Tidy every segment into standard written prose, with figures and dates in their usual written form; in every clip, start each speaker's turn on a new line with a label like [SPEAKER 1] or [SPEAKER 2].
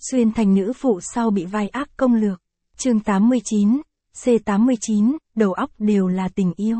[SPEAKER 1] Xuyên thành nữ phụ sau bị vai ác công lược. Chương 89, C89, đầu óc đều là tình yêu.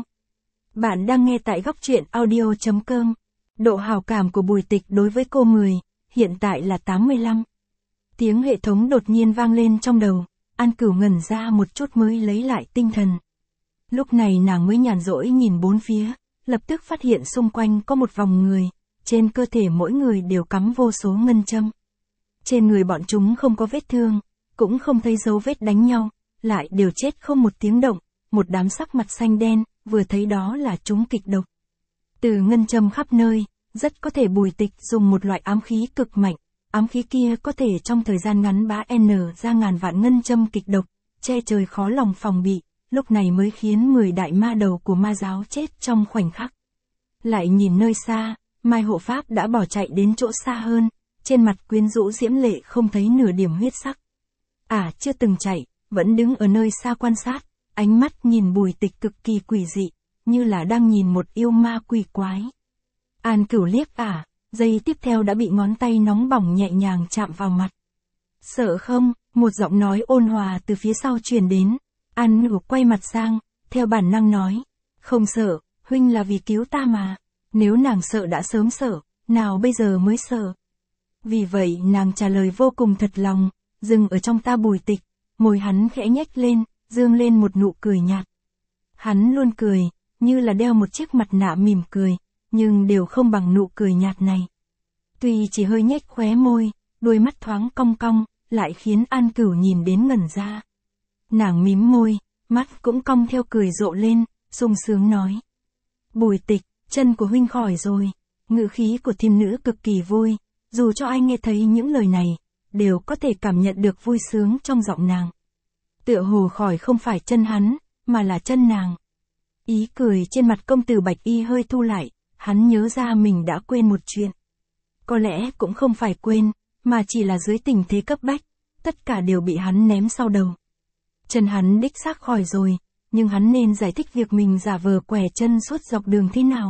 [SPEAKER 1] Bạn đang nghe tại góc truyện audio.com. Độ hào cảm của Bùi Tịch đối với cô 10, hiện tại là 85. Tiếng hệ thống đột nhiên vang lên trong đầu, An Cửu ngẩn ra một chút mới lấy lại tinh thần. Lúc này nàng mới nhàn rỗi nhìn bốn phía, lập tức phát hiện xung quanh có một vòng người, trên cơ thể mỗi người đều cắm vô số ngân châm. Trên người bọn chúng không có vết thương, cũng không thấy dấu vết đánh nhau, lại đều chết không một tiếng động, một đám sắc mặt xanh đen, vừa thấy đó là chúng kịch độc. Từ ngân châm khắp nơi, rất có thể Bùi Tịch dùng một loại ám khí cực mạnh, ám khí kia có thể trong thời gian ngắn bá ra ngàn vạn ngân châm kịch độc, che trời khó lòng phòng bị, lúc này mới khiến 10 đại ma đầu của ma giáo chết trong khoảnh khắc. Lại nhìn nơi xa, Mai hộ pháp đã bỏ chạy đến chỗ xa hơn, trên mặt quyến rũ diễm lệ không thấy nửa điểm huyết sắc. Chưa từng chạy, vẫn đứng ở nơi xa quan sát, ánh mắt nhìn Bùi Tịch cực kỳ quỷ dị, như là đang nhìn một yêu ma quỷ quái. An Cửu liếc giây tiếp theo đã bị ngón tay nóng bỏng nhẹ nhàng chạm vào mặt. Sợ không? Một giọng nói ôn hòa từ phía sau truyền đến. An Cửu quay mặt sang, theo bản năng nói, không sợ, huynh là vì cứu ta mà. Nếu nàng sợ đã sớm sợ, nào bây giờ mới sợ. Vì vậy nàng trả lời vô cùng thật lòng, dừng ở trong ta Bùi Tịch, môi hắn khẽ nhếch lên, dương lên một nụ cười nhạt. Hắn luôn cười, như là đeo một chiếc mặt nạ mỉm cười, nhưng đều không bằng nụ cười nhạt này. Tuy chỉ hơi nhếch khóe môi, đôi mắt thoáng cong cong, lại khiến An Cửu nhìn đến ngẩn ra. Nàng mím môi, mắt cũng cong theo cười rộ lên, sung sướng nói. Bùi Tịch, chân của huynh khỏi rồi. Ngữ khí của thiên nữ cực kỳ vui, dù cho ai nghe thấy những lời này, đều có thể cảm nhận được vui sướng trong giọng nàng. Tựa hồ khỏi không phải chân hắn, mà là chân nàng. Ý cười trên mặt công tử Bạch Y hơi thu lại, hắn nhớ ra mình đã quên một chuyện. Có lẽ cũng không phải quên, mà chỉ là dưới tình thế cấp bách, tất cả đều bị hắn ném sau đầu. Chân hắn đích xác khỏi rồi, nhưng hắn nên giải thích việc mình giả vờ quẻ chân suốt dọc đường thế nào.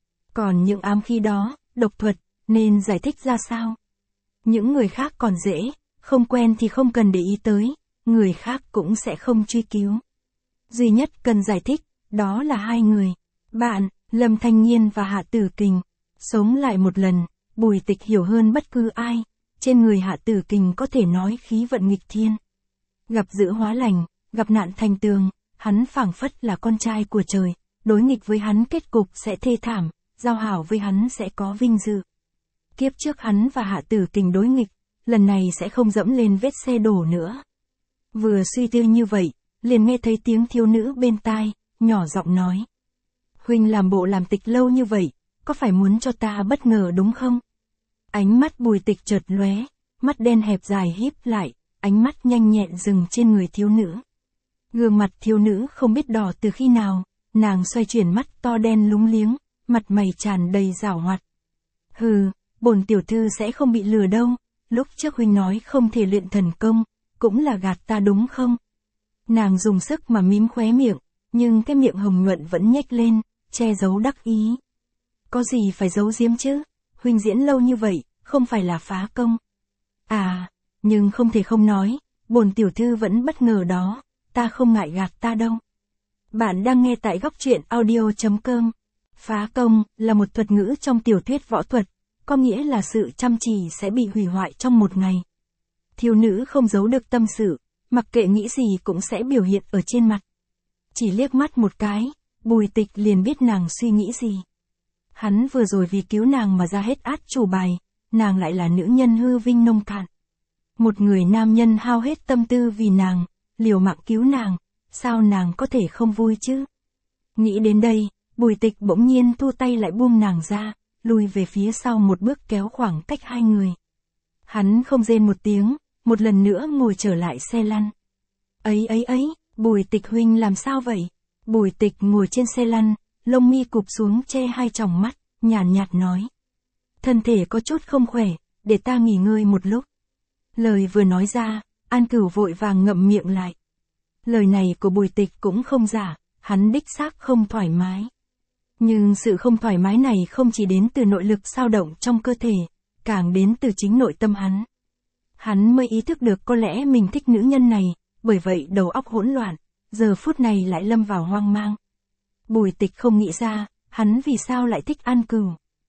[SPEAKER 1] Còn những ám khí đó, độc thuật, nên giải thích ra sao? Những người khác còn dễ, không quen thì không cần để ý tới, người khác cũng sẽ không truy cứu. Duy nhất cần giải thích, đó là hai người. Bạn, Lâm Thanh Nhiên và Hạ Tử Kình, sống lại một lần. Bùi Tịch hiểu hơn bất cứ ai, trên người Hạ Tử Kình có thể nói khí vận nghịch thiên. Gặp dữ hóa lành, gặp nạn thành tường, hắn phảng phất là con trai của trời, đối nghịch với hắn kết cục sẽ thê thảm, giao hảo với hắn sẽ có vinh dự. Kiếp trước hắn và Hạ Tử Kình đối nghịch, lần này sẽ không dẫm lên vết xe đổ nữa. Vừa suy tư như vậy, liền nghe thấy tiếng thiếu nữ bên tai, nhỏ giọng nói. Huynh làm bộ làm tịch lâu như vậy, có phải muốn cho ta bất ngờ đúng không? Ánh mắt Bùi Tịch chợt lóe, mắt đen hẹp dài híp lại, ánh mắt nhanh nhẹn dừng trên người thiếu nữ. Gương mặt thiếu nữ không biết đỏ từ khi nào, nàng xoay chuyển mắt to đen lúng liếng, mặt mày tràn đầy giảo hoạt. Hừ, bổn tiểu thư sẽ không bị lừa đâu, lúc trước huynh nói không thể luyện thần công, cũng là gạt ta đúng không? Nàng dùng sức mà mím khóe miệng, nhưng cái miệng hồng nhuận vẫn nhếch lên, che giấu đắc ý. Có gì phải giấu giếm chứ? Huynh diễn lâu như vậy, không phải là phá công. Nhưng không thể không nói, bổn tiểu thư vẫn bất ngờ đó, ta không ngại gạt ta đâu. Bạn đang nghe tại góc truyện audio.com. Phá công là một thuật ngữ trong tiểu thuyết võ thuật, có nghĩa là sự chăm chỉ sẽ bị hủy hoại trong một ngày. Thiếu nữ không giấu được tâm sự, mặc kệ nghĩ gì cũng sẽ biểu hiện ở trên mặt. Chỉ liếc mắt một cái, Bùi Tịch liền biết nàng suy nghĩ gì. Hắn vừa rồi vì cứu nàng mà ra hết át chủ bài, nàng lại là nữ nhân hư vinh nông cạn. Một người nam nhân hao hết tâm tư vì nàng, liều mạng cứu nàng, sao nàng có thể không vui chứ? Nghĩ đến đây, Bùi Tịch bỗng nhiên thu tay lại buông nàng ra, lùi về phía sau một bước kéo khoảng cách hai người. Hắn không rên một tiếng, một lần nữa ngồi trở lại xe lăn. Ấy, Bùi Tịch huynh làm sao vậy? Bùi Tịch ngồi trên xe lăn, lông mi cụp xuống che hai tròng mắt, nhàn nhạt nói. Thân thể có chút không khỏe, để ta nghỉ ngơi một lúc. Lời vừa nói ra, An Cửu vội vàng ngậm miệng lại. Lời này của Bùi Tịch cũng không giả, hắn đích xác không thoải mái. Nhưng sự không thoải mái này không chỉ đến từ nội lực dao động trong cơ thể, càng đến từ chính nội tâm hắn. Hắn mới ý thức được có lẽ mình thích nữ nhân này, bởi vậy đầu óc hỗn loạn, giờ phút này lại lâm vào hoang mang. Bùi Tịch không nghĩ ra, hắn vì sao lại thích An Cửu.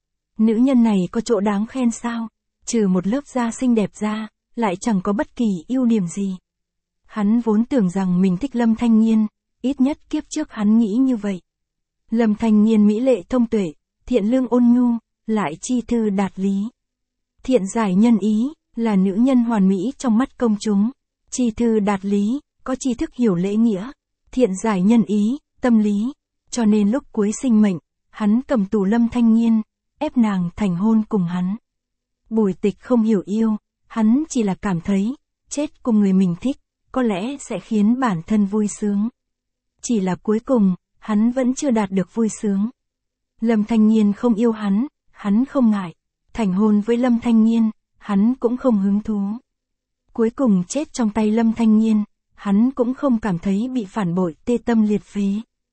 [SPEAKER 1] Nữ nhân này có chỗ đáng khen sao? Trừ một lớp da xinh đẹp ra, lại chẳng có bất kỳ ưu điểm gì. Hắn vốn tưởng rằng mình thích Lâm Thanh Nghiên, ít nhất kiếp trước hắn nghĩ như vậy. Lâm Thanh Nghiên mỹ lệ thông tuệ, thiện lương ôn nhu, lại chi thư đạt lý. Thiện giải nhân ý, là nữ nhân hoàn mỹ trong mắt công chúng. Chi thư đạt lý, có tri thức hiểu lễ nghĩa. Thiện giải nhân ý, tâm lý. Cho nên lúc cuối sinh mệnh, hắn cầm tù Lâm Thanh Nghiên, ép nàng thành hôn cùng hắn. Bùi Tịch không hiểu yêu, hắn chỉ là cảm thấy, chết cùng người mình thích, có lẽ sẽ khiến bản thân vui sướng. Chỉ là cuối cùng, hắn vẫn chưa đạt được vui sướng. Lâm Thanh Nghiên không yêu hắn không ngại. Thành hôn với Lâm Thanh Nghiên, hắn cũng không hứng thú. Cuối cùng chết trong tay Lâm Thanh Nghiên, hắn cũng không cảm thấy bị phản bội tê tâm liệt phế.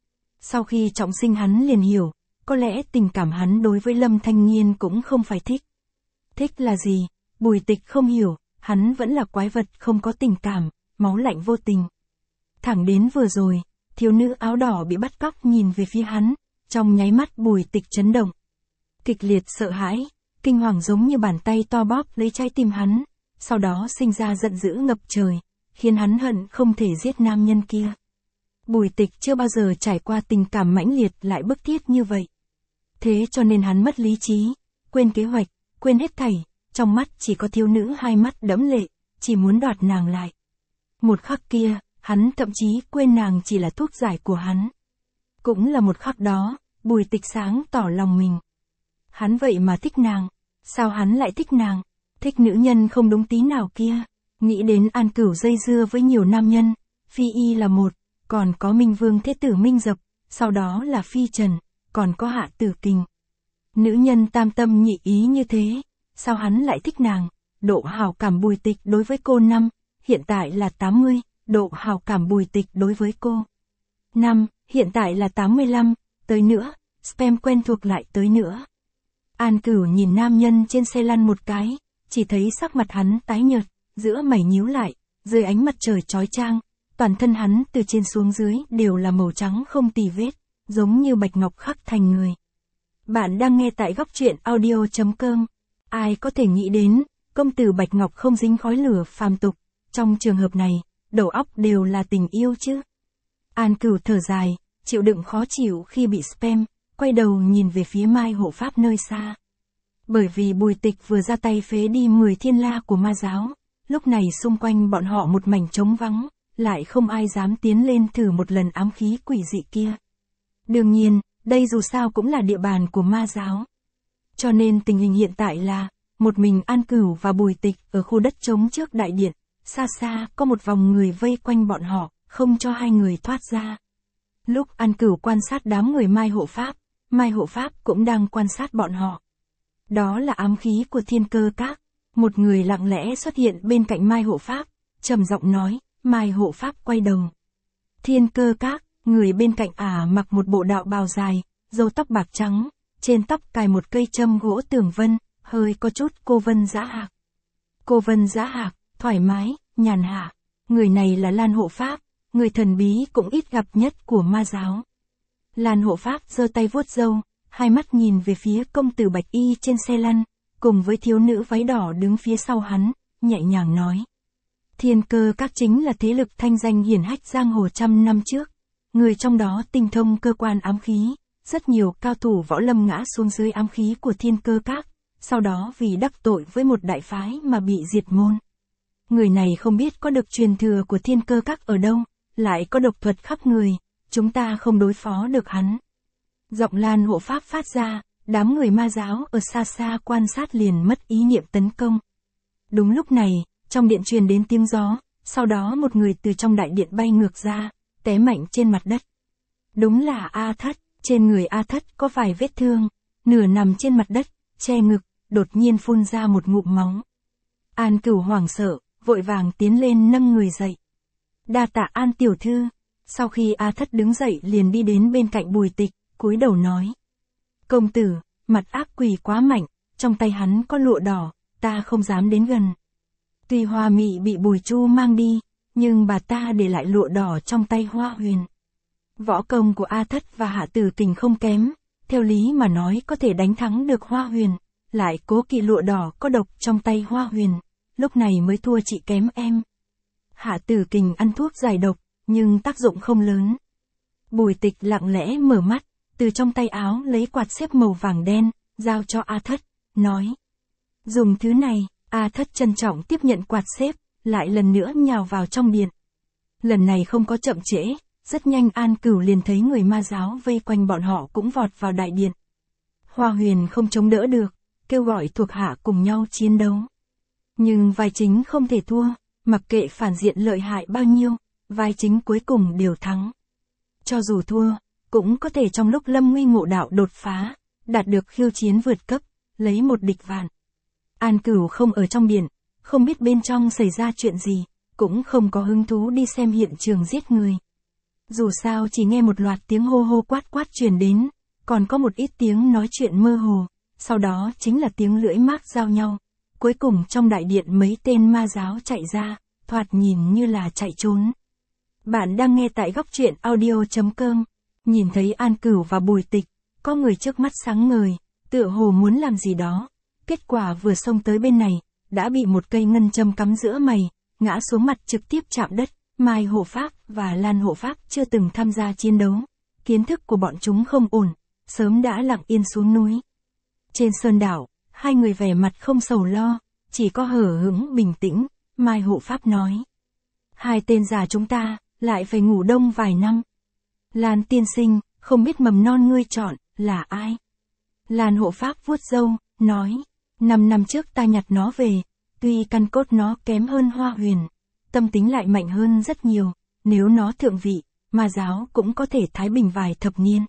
[SPEAKER 1] Sau khi trọng sinh hắn liền hiểu, có lẽ tình cảm hắn đối với Lâm Thanh Nghiên cũng không phải thích. Thích là gì? Bùi Tịch không hiểu, hắn vẫn là quái vật không có tình cảm, máu lạnh vô tình. Thẳng đến vừa rồi, thiếu nữ áo đỏ bị bắt cóc nhìn về phía hắn, trong nháy mắt Bùi Tịch chấn động. Kịch liệt sợ hãi, kinh hoàng giống như bàn tay to bóp lấy trái tim hắn, sau đó sinh ra giận dữ ngập trời, khiến hắn hận không thể giết nam nhân kia. Bùi Tịch chưa bao giờ trải qua tình cảm mãnh liệt lại bức thiết như vậy. Thế cho nên hắn mất lý trí, quên kế hoạch, quên hết thảy, trong mắt chỉ có thiếu nữ hai mắt đẫm lệ, chỉ muốn đoạt nàng lại. Một khắc kia, hắn thậm chí quên nàng chỉ là thuốc giải của hắn. Cũng là một khắc đó, Bùi Tịch sáng tỏ lòng mình. Hắn vậy mà thích nàng. Sao hắn lại thích nàng? Thích nữ nhân không đúng tí nào kia. Nghĩ đến An Cửu dây dưa với nhiều nam nhân. Phi Y là một, còn có Minh Vương Thế Tử Minh Dập, sau đó là Phi Trần, còn có Hạ Tử Kình. Nữ nhân tam tâm nhị ý như thế, sao hắn lại thích nàng? Độ hảo cảm Bùi Tịch đối với cô 5, hiện tại là 80, độ hảo cảm Bùi Tịch đối với cô 5, hiện tại là 85, tới nữa, spam quen thuộc lại tới nữa. An Cửu nhìn nam nhân trên xe lăn một cái, chỉ thấy sắc mặt hắn tái nhợt, giữa mày nhíu lại, dưới ánh mặt trời chói chang, toàn thân hắn từ trên xuống dưới đều là màu trắng không tì vết, giống như bạch ngọc khắc thành người. Bạn đang nghe tại góc truyện audio.com. Ai có thể nghĩ đến, công tử bạch ngọc không dính khói lửa phàm tục, trong trường hợp này, đầu óc đều là tình yêu chứ. An Cửu thở dài, chịu đựng khó chịu khi bị spam, quay đầu nhìn về phía Mai hộ pháp nơi xa. Bởi vì Bùi Tịch vừa ra tay phế đi 10 thiên la của ma giáo, lúc này xung quanh bọn họ một mảnh trống vắng, lại không ai dám tiến lên thử một lần ám khí quỷ dị kia. Đương nhiên, đây dù sao cũng là địa bàn của ma giáo. Cho nên tình hình hiện tại là, một mình An Cửu và Bùi Tịch ở khu đất trống trước đại điện, xa xa có một vòng người vây quanh bọn họ, không cho hai người thoát ra. Lúc An Cửu quan sát đám người Mai hộ pháp cũng đang quan sát bọn họ. Đó là ám khí của Thiên Cơ Các. Một người lặng lẽ xuất hiện bên cạnh Mai hộ pháp, trầm giọng nói. Mai hộ pháp quay đầu. Thiên Cơ Các, người bên cạnh mặc một bộ đạo bào dài, râu tóc bạc trắng, trên tóc cài một cây châm gỗ tường vân, hơi có chút cô vân dã hạc. Cô vân dã hạc, thoải mái, nhàn hạ. Người này là Lan hộ pháp, người thần bí cũng ít gặp nhất của ma giáo. Lan hộ pháp giơ tay vuốt râu, hai mắt nhìn về phía công tử bạch y trên xe lăn, cùng với thiếu nữ váy đỏ đứng phía sau hắn, nhẹ nhàng nói. Thiên Cơ Các chính là thế lực thanh danh hiển hách giang hồ trăm năm trước. Người trong đó tinh thông cơ quan ám khí, rất nhiều cao thủ võ lâm ngã xuống dưới ám khí của Thiên Cơ Các, sau đó vì đắc tội với một đại phái mà bị diệt môn. Người này không biết có được truyền thừa của Thiên Cơ Các ở đâu, lại có độc thuật khắp người, chúng ta không đối phó được hắn. Giọng Lan hộ pháp phát ra, đám người ma giáo ở xa xa quan sát liền mất ý niệm tấn công. Đúng lúc này, trong điện truyền đến tiếng gió, sau đó một người từ trong đại điện bay ngược ra, té mạnh trên mặt đất. Đúng là A Thất, trên người A Thất có vài vết thương, nửa nằm trên mặt đất, che ngực, đột nhiên phun ra một ngụm máu. An Cửu hoảng sợ, vội vàng tiến lên nâng người dậy. Đa tạ An tiểu thư. Sau khi A Thất đứng dậy liền đi đến bên cạnh Bùi Tịch, cúi đầu nói. Công tử, mặt ác quỷ quá mạnh, trong tay hắn có lụa đỏ, ta không dám đến gần. Tuy Hoa Mị bị Bùi Chu mang đi, nhưng bà ta để lại lụa đỏ trong tay Hoa Huyền. Võ công của A Thất và Hạ Tử Kình không kém, theo lý mà nói có thể đánh thắng được Hoa Huyền, lại cố kỵ lụa đỏ có độc trong tay Hoa Huyền, lúc này mới thua chị kém em. Hạ Tử Kình ăn thuốc giải độc, nhưng tác dụng không lớn. Bùi Tịch lặng lẽ mở mắt, từ trong tay áo lấy quạt xếp màu vàng đen, giao cho A Thất, nói. Dùng thứ này, A Thất trân trọng tiếp nhận quạt xếp, lại lần nữa nhào vào trong điện. Lần này không có chậm trễ, rất nhanh An Cửu liền thấy người ma giáo vây quanh bọn họ cũng vọt vào đại điện. Hoa Huyền không chống đỡ được, kêu gọi thuộc hạ cùng nhau chiến đấu. Nhưng vai chính không thể thua, mặc kệ phản diện lợi hại bao nhiêu, vai chính cuối cùng đều thắng. Cho dù thua, cũng có thể trong lúc lâm nguy ngộ đạo đột phá, đạt được khiêu chiến vượt cấp, lấy một địch vạn. An Cửu không ở trong điện, không biết bên trong xảy ra chuyện gì, cũng không có hứng thú đi xem hiện trường giết người. Dù sao chỉ nghe một loạt tiếng hô hô quát quát truyền đến, còn có một ít tiếng nói chuyện mơ hồ, sau đó chính là tiếng lưỡi mác giao nhau. Cuối cùng trong đại điện mấy tên ma giáo chạy ra, thoạt nhìn như là chạy trốn. Bạn đang nghe tại góc truyện audio.com, nhìn thấy An Cửu và Bùi Tịch, có người trước mắt sáng ngời, tựa hồ muốn làm gì đó. Kết quả vừa xông tới bên này, đã bị một cây ngân châm cắm giữa mày, ngã xuống mặt trực tiếp chạm đất. Mai hộ pháp và Lan hộ pháp chưa từng tham gia chiến đấu, kiến thức của bọn chúng không ổn, sớm đã lặng yên xuống núi. Trên sơn đảo, hai người vẻ mặt không sầu lo, chỉ có hở hững bình tĩnh, Mai hộ pháp nói. Hai tên già chúng ta, lại phải ngủ đông vài năm. Lan tiên sinh, không biết mầm non ngươi chọn, là ai? Lan hộ pháp vuốt râu, nói, 5 năm trước ta nhặt nó về, tuy căn cốt nó kém hơn Hoa Huyền, tâm tính lại mạnh hơn rất nhiều, nếu nó thượng vị, ma giáo cũng có thể thái bình vài thập niên.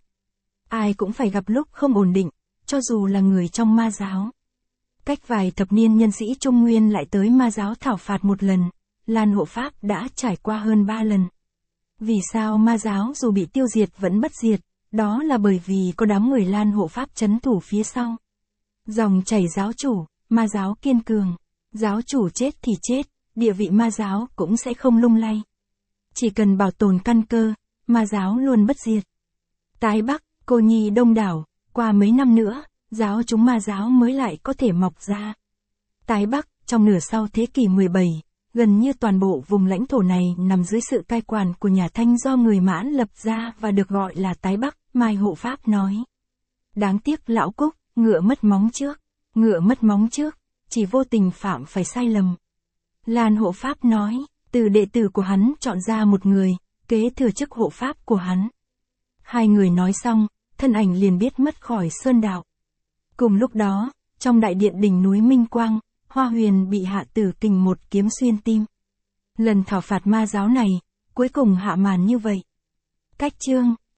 [SPEAKER 1] Ai cũng phải gặp lúc không ổn định, cho dù là người trong ma giáo. Cách vài thập niên nhân sĩ Trung Nguyên lại tới ma giáo thảo phạt một lần, Lan hộ pháp đã trải qua hơn 3 lần. Vì sao ma giáo dù bị tiêu diệt vẫn bất diệt, đó là bởi vì có đám người Lan hộ pháp trấn thủ phía sau. Dòng chảy giáo chủ, ma giáo kiên cường, giáo chủ chết thì chết, địa vị ma giáo cũng sẽ không lung lay. Chỉ cần bảo tồn căn cơ, ma giáo luôn bất diệt. Tái Bắc, cô nhi đông đảo, qua mấy năm nữa, giáo chúng ma giáo mới lại có thể mọc ra. Tái Bắc, trong nửa sau thế kỷ 17, gần như toàn bộ vùng lãnh thổ này nằm dưới sự cai quản của nhà Thanh do người Mãn lập ra và được gọi là Tái Bắc, Mai hộ pháp nói. Đáng tiếc lão Cúc, ngựa mất móng trước, chỉ vô tình phạm phải sai lầm. Lan hộ pháp nói, từ đệ tử của hắn chọn ra một người, kế thừa chức hộ pháp của hắn. Hai người nói xong, thân ảnh liền biết mất khỏi sơn đạo. Cùng lúc đó, trong đại điện đỉnh núi Minh Quang, Hoa Huyền bị Hạ Tử Kình một kiếm xuyên tim. Lần thảo phạt ma giáo này, cuối cùng hạ màn như vậy. Cách chương